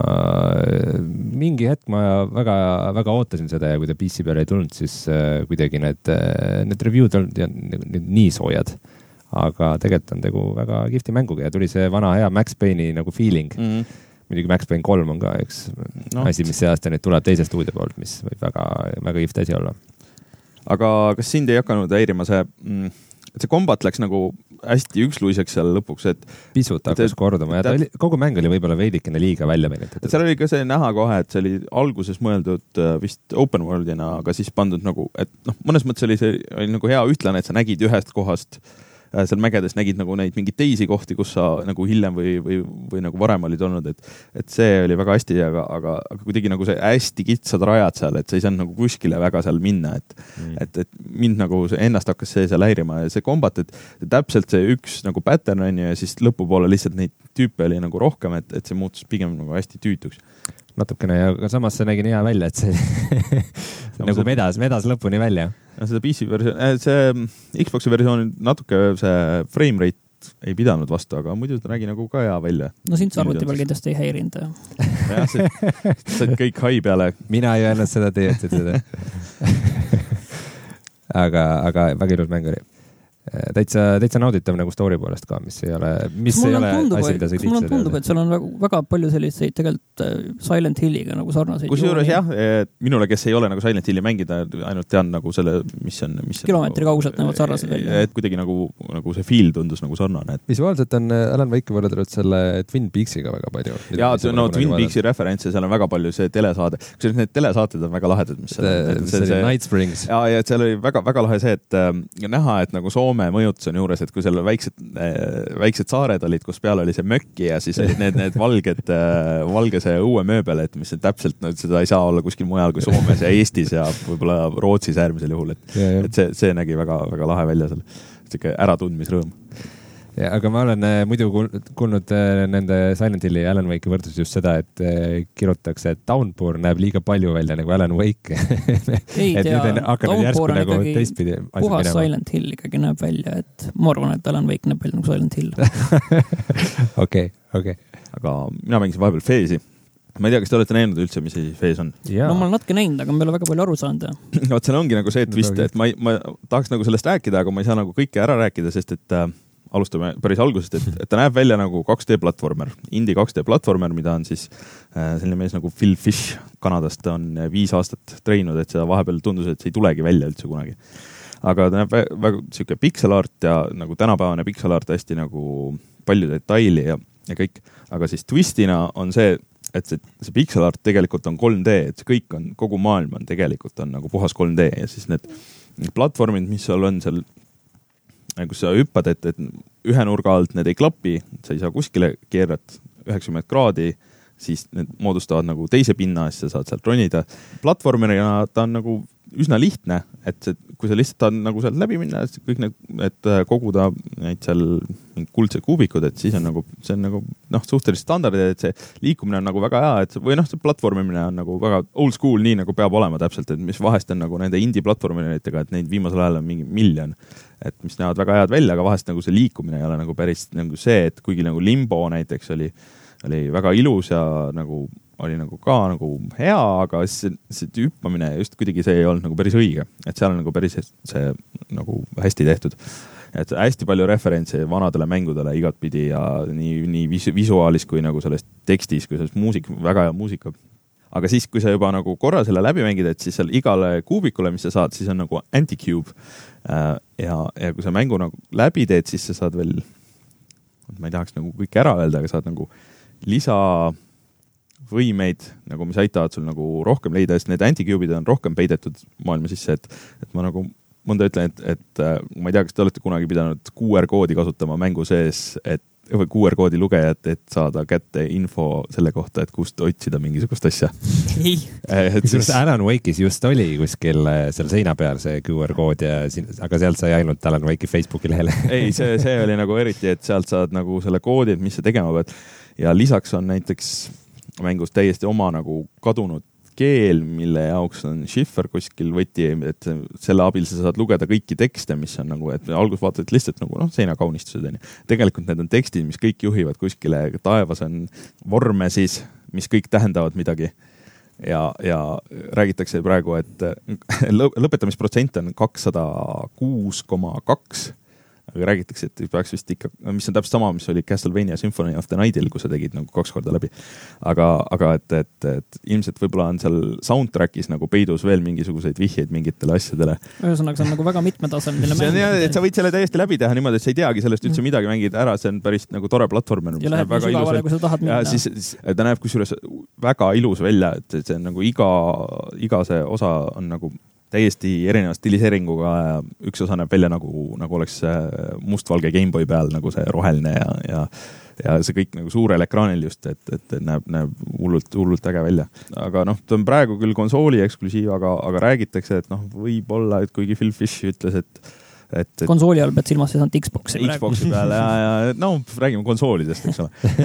S3: mingi hetk ma väga, väga ootasin seda ja kui ta P C peale ei tulnud, siis kuidagi need, need review'd on nii soojad. Aga tegelikult on tegu väga kihvti mänguga ja tuli see vana hea Max Payne'i nagu feeling. Mm-hmm. Muidugi Max Payne kolm on ka üks no. asi, mis see aasta nüüd tuleb teise stuudio poolt, mis võib väga, väga kihvt asi olla.
S1: Aga kas sind ei hakanud häirima see, et see kombat läks nagu hästi üksluiseks seal lõpuks, et...
S3: Pisut hakkas korduma ja ta oli, kogu mäng oli võib-olla veidikene liiga välja venitatud.
S1: Seal oli ka see näha kohe, et see oli alguses mõeldud vist open worldina, aga siis pandud nagu, et noh, mõnes mõttes oli see oli nagu hea ühtlane, et sa nägid ühest kohast seal mägedes nägid nagu neid mingeid teisi kohti, kus sa nagu hiljem või, või, või nagu varem olid olnud, et, et see oli väga hästi, aga, aga, aga kuidagi nagu see hästi kitsad rajad seal, et sa ei saanud nagu kuskile väga seal minna, et, mm. et, et mind nagu ennast hakkas see seal häirima ja see kombat, et täpselt see üks nagu pattern on ju ja siis lõpupoole lihtsalt neid tüüpe oli nagu rohkem, et, et see muutus pigem nagu hästi tüütuks.
S3: Natukene ja aga samas see nägi nii hea välja, et see nagu see... vedas, vedas lõpuni välja.
S1: Ja seda P C versioon, see Xboxi versioon natuke see frame rate ei pidanud vastu, aga muidu ta nägi nagu ka hea välja.
S2: No sind arvuti peal kindlasti ei häirinud.
S1: jah, see said kõik hai peale.
S3: Mina ei öelnud seda, teie ütlesid seda. aga, aga väga ilus mäng oli. Täitsa, täitsa nauditav nagu story poolest ka, mis ei ole, mis ei ole
S2: tundub,
S3: asi, mida sa
S2: kõik lihtsalt. Mul tundub, et seal on väga, väga palju selliseid tegelikult Silent Hilliga nagu sarnaseid.
S1: Kusjuures jah, minule, kes ei ole nagu Silent Hilli mängida, ainult tean nagu selle, mis on... Mis
S2: kilomeetri
S1: nagu,
S2: kaugselt näevad sarnased välja.
S1: Et kuidagi nagu, nagu see feel tundus nagu sarnane. Et...
S3: Visuaalselt on Alan Wake võrreldatud selle Twin Peaksiga väga palju.
S1: Jaa, no Twin Peaksi referentse, seal on väga palju see telesaade. Kusjuures need telesaated on väga lahedad, mis seal on.
S3: See, see, see Night Springs.
S1: Ja, ja seal oli väga, väga lahe see, et äh, näha, et nagu Soome mõjutus on juures, et kui seal väiksed, väiksed saared olid, kus peal oli see mökki ja siis olid need, need valged, valge see uue mööbel, et mis täpselt, no, seda ei saa olla kuskil mujal kui Soomes ja Eestis ja võib-olla Rootsis äärmisel juhul, et, ja, ja. et see, see nägi väga, väga lahe välja seal. Siuke äratundmisrõõm.
S3: Ja, aga ma olen äh, muidu kuulnud äh, nende Silent Hilli ja Alan Wake'i võrdlus just seda, et äh, kirjutatakse, et Downpour näeb liiga palju välja nagu Alan Wake.
S2: Ei
S3: et
S2: tea,
S3: Downpour on
S2: nagu ikkagi puhas minema. Silent Hill ikkagi näeb välja, et ma arvan, et Alan Wake näeb välja nagu Silent Hill.
S3: Okei, okei.
S1: Aga mina mängisin vahepeal Feesi. Ma ei tea, kas te olete näinud üldse, mis see Fees on?
S2: No ma olen natuke näinud, aga ma ei ole väga palju aru saanud.
S1: Vaat seal ongi nagu see, et vist, et ma, ma tahaks nagu sellest rääkida, aga ma ei saa nagu kõike ära rääkida, sest et äh, alustame päris algusest, et, et ta näeb välja nagu kaks D platvormer, indie kaks D platvormer, mida on siis äh, selline mees nagu Phil Fish Kanadast on viis aastat treeninud, et seda vahepeal tundus, et see ei tulegi välja üldse kunagi. Aga ta näeb väga, väga siuke pixel art ja nagu tänapäevane pixel art hästi nagu palju detaili ja, ja kõik. Aga siis twistina on see, et see, see pixel art tegelikult on kolm D, et see kõik on, kogu maailm on tegelikult on nagu puhas kolm D ja siis need platvormid, mis seal on seal, kui sa hüppad, et, et ühe nurga alt need ei klapi, sa ei saa kuskile keerad üheksakümmend kraadi, siis need moodustavad nagu teise pinna, siis sa saad sealt ronida. Platvormerina ta on nagu üsna lihtne, et see, kui sa lihtsalt on nagu sealt läbi minna, et kõik need, et koguda neid seal kuldsed kuubikud, et siis on nagu, see on nagu, noh, suhteliselt standard, et see liikumine on nagu väga hea, et või noh, see platvormimine on nagu väga old school, nii nagu peab olema täpselt, et mis vahest on nagu nende indie platvorminitega, et neid viimasel ajal on mingi miljon, et mis näevad väga head välja, aga vahest nagu see liikumine ei ole nagu päris nagu see, et kuigi nagu Limbo näiteks oli, oli väga ilus ja nagu oli nagu ka nagu hea, aga see, see hüppamine just kuidagi see ei olnud nagu päris õige. Et seal on nagu päris see nagu hästi tehtud. Et hästi palju referentse vanadele mängudele igatpidi ja nii, nii visu, visuaalis kui nagu sellest tekstis, kui sellest muusik, väga hea muusika. Aga siis, kui sa juba nagu korra selle läbi mängid, et siis seal igale kuubikule, mis sa saad, siis on nagu anti-cube. Ja, ja kui sa mängu nagu läbi teed, siis sa saad veel, ma ei tahaks nagu kõik ära öelda, aga saad nagu lisa võimeid, nagu mis aitavad sul nagu rohkem leida, sest need anti-cube'id on rohkem peidetud maailma sisse, et, et ma nagu mõnda ütlen, et, et ma ei tea, kas te olete kunagi pidanud Q R-koodi kasutama mängu sees, et või Q R-koodi lugejat, et saada kätte info selle kohta, et kust otsida mingisugust asja.
S2: Ei.
S3: Siis Alan Wake'is just oli kuskil seal seina peal see Q R-kood, ja, aga sealt sai ainult Alan Wake'i Facebooki lehele.
S1: Ei, see, see oli nagu eriti, et sealt saad nagu selle koodi, et mis sa tegema pead. Ja lisaks on näiteks mängus täiesti oma nagu kadunud keel, mille jaoks on šiffer kuskil võti, et selle abil sa saad lugeda kõiki tekste, mis on nagu, et algus vaatad lihtsalt nagu, noh, seinakaunistused. Tegelikult need on tekstid, mis kõik juhivad kuskile, taevas on vorme siis, mis kõik tähendavad midagi. Ja, ja räägitakse praegu, et lõpetamisprotsent on kakssada kuus koma kaks. Aga räägitakse, et peaks vist ikka, mis on täpselt sama, mis oli Castlevania Symphony of the Nightil, kus sa tegid nagu kaks korda läbi. Aga, aga et, et, et ilmselt võib-olla on seal soundtrackis nagu peidus veel mingisuguseid vihjeid mingitele asjadele.
S2: Ühesõnaga, see on nagu väga mitmetasemeline
S1: mäng. See on jah, et sa võid selle täiesti läbi teha niimoodi, et sa ei teagi sellest üldse midagi, mängid ära, see on päris nagu tore platvormer.
S2: Ja läheb nii sügavale, kui sa tahad minna.
S1: Ja siis, siis ta näeb kusjuures väga ilus välja, et see on nagu iga, iga see osa on nagu täiesti erineva stiliseeringuga ja üks osa näeb välja nagu, nagu oleks mustvalge Gameboy peal nagu see roheline ja, ja, ja see kõik nagu suurel ekraanil just, et, et näeb, näeb hullult, hullult äge välja. Aga noh, ta on praegu küll konsooli eksklusiiv, aga, aga räägitakse, et noh, võib olla, et kuigi Phil Fish ütles, et Et, et
S2: konsooli all pead silmas seesand Xboxi.
S1: Xboxi peale ja, ja no räägime konsoolidest, eks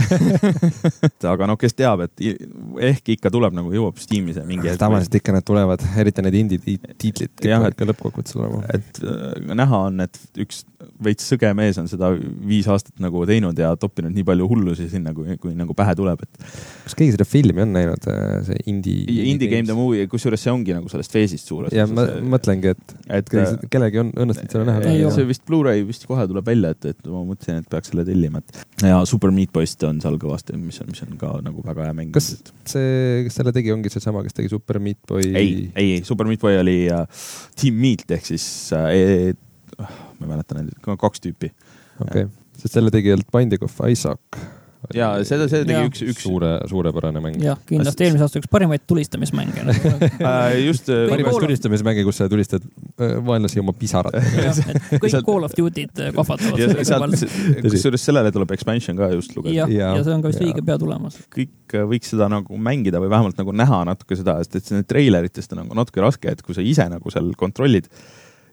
S1: ole. Aga no kes teab, et ehk ikka tuleb nagu jõuab Steamis ja mingi
S3: tavaliselt ikka need tulevad, eriti need indie tiitlid
S1: jah,
S3: ikka lõppkokkuvõttes tulevad.
S1: Et äh, näha on, et üks veits sõge mees on seda viis aastat nagu teinud ja toppinud nii palju hullusi sinna, kui, kui nagu pähe tuleb. Et
S3: kas keegi seda filmi on näinud, see indie
S1: Indie Game the Movie, kusjuures see ongi nagu sellest feesist suures.
S3: Ja ma see, mõtlengi, et, et kellegi on õnnestunud selle näha.
S1: Ei, see vist Blu-ray vist kohe tuleb välja, et, et ma mõtlesin, et peaks selle tellima. Ja Super Meat Boy'st on seal kõvasti, mis on, mis on ka nagu väga hea mäng.
S3: Kas, see, kas selle tegi ongi see sama, kes tegi Super Meat Boy?
S1: Ei, ei Super Meat Boy oli uh, Team Meat ehk siis uh, e, ma mäletan, kaks tüüpi.
S3: Okay. Sest selle tegi Binding of Isaac.
S1: Ja seda, seda tegi
S2: ja.
S1: üks, üks
S3: suure, suurepärane mäng.
S2: Jah, kindlasti eelmise aasta üks parimaid tulistamismänge.
S1: Just
S3: parimaid tulistamismänge, kus sa tulistad vaenlasi oma pisarat.
S2: Kõik Call of Duty'd kahvatavad.
S1: Kusjuures sellele tuleb expansion ka just lugeda.
S2: Ja, ja. ja see on ka vist õige pea tulemas.
S1: Kõik võiks seda nagu mängida või vähemalt nagu näha natuke seda, sest et see traileritest on nagu natuke raske, et kui sa ise nagu seal kontrollid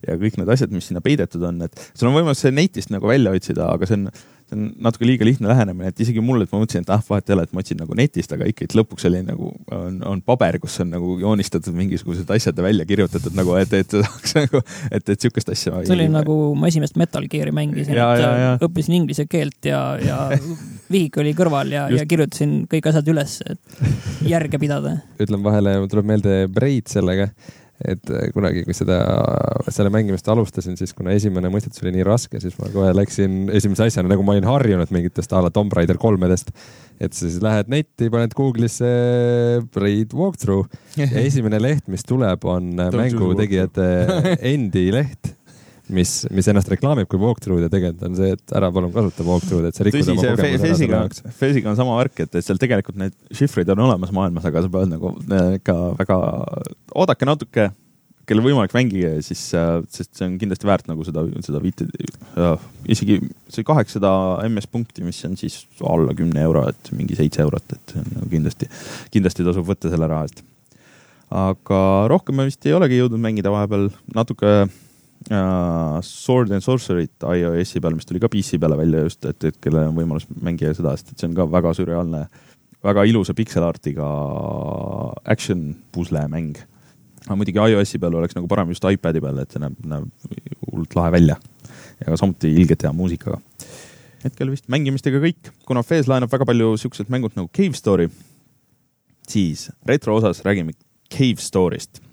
S1: ja kõik need asjad, mis sinna peidetud on, et sul on võimalus see netist nagu välja otsida, aga see on, see on natuke liiga lihtne lähenemine, et isegi mulle, et ma mõtlesin, et ah, vahet ei ole, et ma otsin nagu netist, aga ikka, et lõpuks oli nagu, on, on paber, kus on nagu joonistatud mingisugused asjad välja kirjutatud nagu, et, et saaks nagu, et, et sihukest asja.
S2: See oli ei, nagu ma esimest Metal Gear'i mängisin, ja, et ja, ja. õppisin inglise keelt ja, ja vihik oli kõrval ja, ja kirjutasin kõik asjad üles, et järge pidada.
S3: Ütlen vahele, tuleb meelde Braid sellega, et kunagi, kui seda, selle mängimist alustasin, siis kuna esimene mõistetus oli nii raske, siis ma kohe läksin esimese asjana, nagu ma olin harjunud mingitest a la Tomb Raider kolmedest, et siis lähed netti, paned Google'isse Braid walkthrough ja esimene leht, mis tuleb, on mängu tegijate endi leht. Mis, mis ennast reklaamib kui walkthrough ja tegelikult on see, et ära palun kasuta walkthrough, et sa rikud
S1: Tõsi,
S3: oma kogemus ära selle jaoks.
S1: Feesiga on sama värk, et seal tegelikult need šifrid on olemas maailmas, aga sa pead nagu ikka väga oodake natuke, kelle võimalik mängige, siis, sest see on kindlasti väärt nagu seda, seda viite, ja, isegi see kaheksasada ms punkti, mis on siis alla kümne euro, et mingi seitse eurot, et nagu kindlasti, kindlasti tasub võtta selle raha, et aga rohkem me vist ei olegi jõudnud mängida vahepeal natuke Uh, Sword and Sorcery't iOS-i peal, mis tuli ka P C peale välja just, et, et kelle on võimalus mängida seda, sest et see on ka väga sürreaalne, väga ilusa pixel-artiga action pusle mäng. Aga muidugi iOS-i peal oleks nagu parem just iPadi peal, et see näeb, näeb hullult lahe välja ja ka samuti ilget hea muusikaga. Hetkel vist mängimistega kõik, kuna Fez laenab väga palju siuksed mängud nagu Cave Story, siis retro osas räägime Cave Story'st.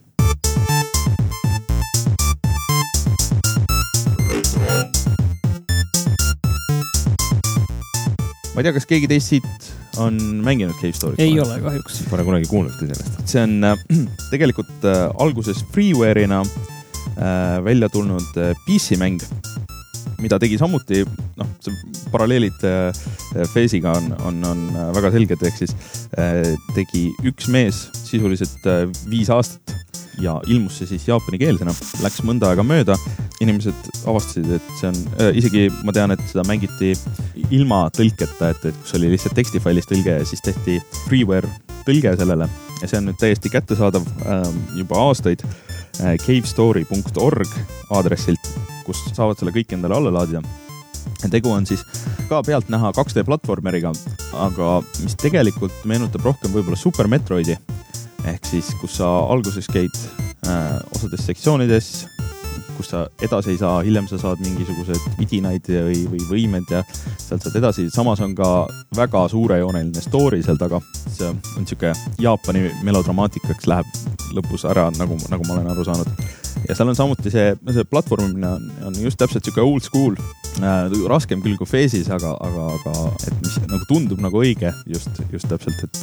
S1: Ma ei tea, kas keegi teist siit on mänginud Cave Story't?
S2: Ei ole kahjuks.
S3: Pole kunagi kuulnudki sellest.
S1: See on äh, tegelikult äh, alguses freeware'ina äh, välja tulnud äh, P C-mäng, mida tegi samuti, noh, see paralleelid äh, Feesiga on, on, on väga selged, ehk siis äh, tegi üks mees sisuliselt äh, viis aastat ja ilmus see siis jaapani keelsena, läks mõnda aega mööda, inimesed avastasid, et see on, äh, isegi ma tean, et seda mängiti ilma tõlketa, et, et kus oli lihtsalt tekstifailis tõlge ja siis tehti freeware tõlge sellele ja see on nüüd täiesti kättesaadav äh, juba aastaid äh, cavestory punkt org aadressilt, kus saavad selle kõik endale alla laadida. Ja tegu on siis ka pealt näha kaks D platvormeriga, aga mis tegelikult meenutab rohkem võib-olla Super Metroidi, ehk siis, kus sa alguses käid äh, osades sektsioonides, kus sa edasi ei saa, hiljem sa saad mingisugused vidinaid või, või võimed ja sealt saad edasi. Samas on ka väga suurejooneline story seal taga. See on siuke Jaapani melodramaatikaks läheb lõpus ära, nagu, nagu ma olen aru saanud. Ja seal on samuti see, see platvormina on just täpselt siuke old school, äh, raskem küll kui Feesis, aga, aga, aga et mis nagu tundub nagu õige just, just täpselt, et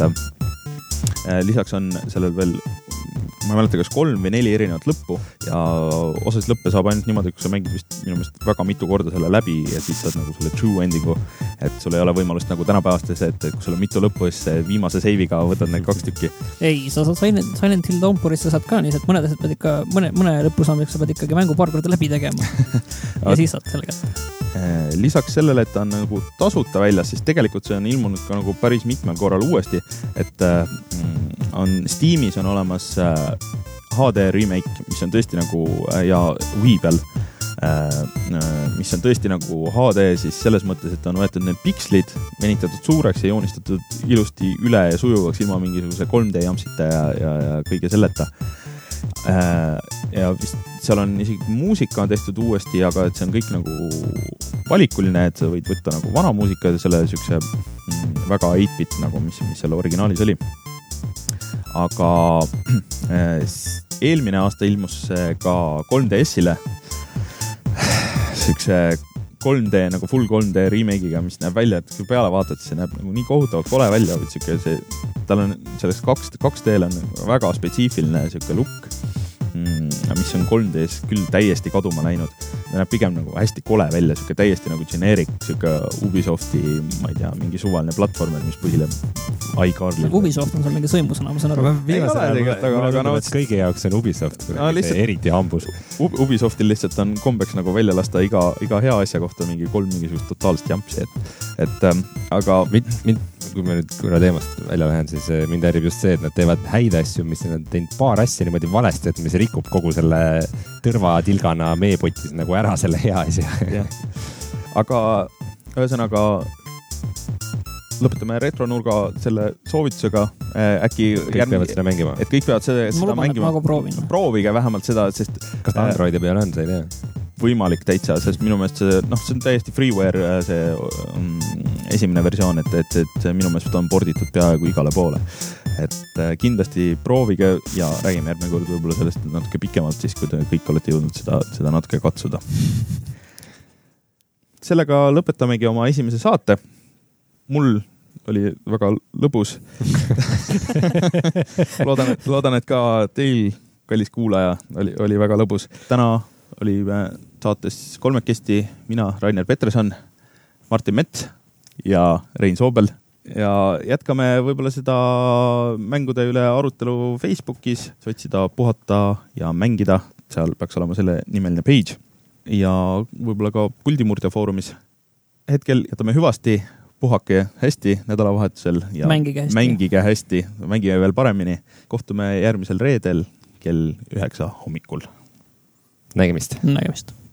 S1: äh, lisaks on sellel veel, ma ei mäleta, kas kolm või neli erinevat lõppu ja osas lõppe saab ainult niimoodi, kui sa mängid vist minu meelest väga mitu korda selle läbi ja siis saad nagu selle true endingu, et sul ei ole võimalust nagu tänapäevastes, et kui sul on mitu lõppu, siis viimase seiviga võtad need kaks tükki.
S2: Ei, sa saad Silent, Silent Hill Downpourisse saad ka nii, et mõned asjad pead ikka, mõne, mõne lõppu saamiseks sa pead ikkagi mängu paar korda läbi tegema ja siis saad selle kätte.
S1: Lisaks sellele, et ta on nagu tasuta väljas, siis tegelikult see on ilmunud ka nagu päris mitmel korral uuesti, et on Steamis on olemas H D remake, mis on tõesti nagu ja Wii peal, mis on tõesti nagu H D siis selles mõttes, et on võetud need pikslid, venitatud suureks ja joonistatud ilusti üle ja sujuvaks ilma mingisuguse kolm D jamsita ja, ja, ja kõige selleta. Ja vist seal on isegi muusika on tehtud uuesti, aga et see on kõik nagu valikuline, et sa võid võtta nagu vana muusika ja selle siukse väga eight bit nagu, mis, mis selle originaalis oli. Aga eelmine aasta ilmus ka kolm D S-ile siukse kolm D, nagu full kolm D remake'iga, mis näeb välja, et kui peale vaatad, siis see näeb nagu nii kohutavalt kole välja, või siuke see, tal on selles kaks D-l on väga spetsiifiline siuke look, mis on kolm D-s küll täiesti kaduma läinud. Ta näeb pigem nagu hästi kole välja, siuke täiesti nagu generic, siuke Ubisofti, ma ei tea, mingi suvaline platformer, mis põhileb iCarly.
S2: Ubisoft on seal mingi sõimusõna, ma saan aru.
S3: Kõigi jaoks on Ubisoft, no, lihtsalt, eriti hambus.
S1: Ubisoftil lihtsalt on kombeks nagu välja lasta iga, iga hea asja kohta mingi kolm mingisugust totaalset jampsi, et, et ähm, aga
S3: mind, mind kui me nüüd kuna teemast välja lähen, siis mind häirib just see, et nad teevad häid asju, mis nad teinud paar asja niimoodi valesti, et mis rikub kogu selle tõrvatilgana meepotis nagu ära selle hea asja.
S1: Aga ühesõnaga lõpetame retronurga selle soovitusega. Äkki
S3: kõik järgmine, peavad seda mängima.
S1: Et kõik peavad seda, seda mängima. Proovige vähemalt seda, sest
S3: kas ta Androidi peal on, sa ei tea?
S1: Võimalik täitsa, sest minu meelest see, noh, see on täiesti freeware see um, esimene versioon, et, et, et minu meelest on porditud peaaegu igale poole. Et kindlasti proovige ja räägime järgmine kord võib-olla sellest natuke pikemalt siis, kui te kõik olete jõudnud seda, seda natuke katsuda. Sellega lõpetamegi oma esimese saate. Mul oli väga lõbus. loodan, et, loodan, et ka teil, kallis kuulaja, oli, oli väga lõbus. Täna oli saates kolmekesti mina, Rainer Peterson, Martin Mets ja Rein Soobel. Ja jätkame võib-olla seda mängude üle arutelu Facebookis, sotsida, puhata ja mängida. Seal peaks olema selle nimeline page. Ja võib-olla ka Kuldimurdja foorumis. Hetkel jätame hüvasti, puhake hästi nädalavahetusel ja
S2: mängige hästi.
S1: mängige hästi, mängige veel paremini. Kohtume järgmisel reedel kell üheksa hommikul.
S3: Nägemist.
S2: Nägemist.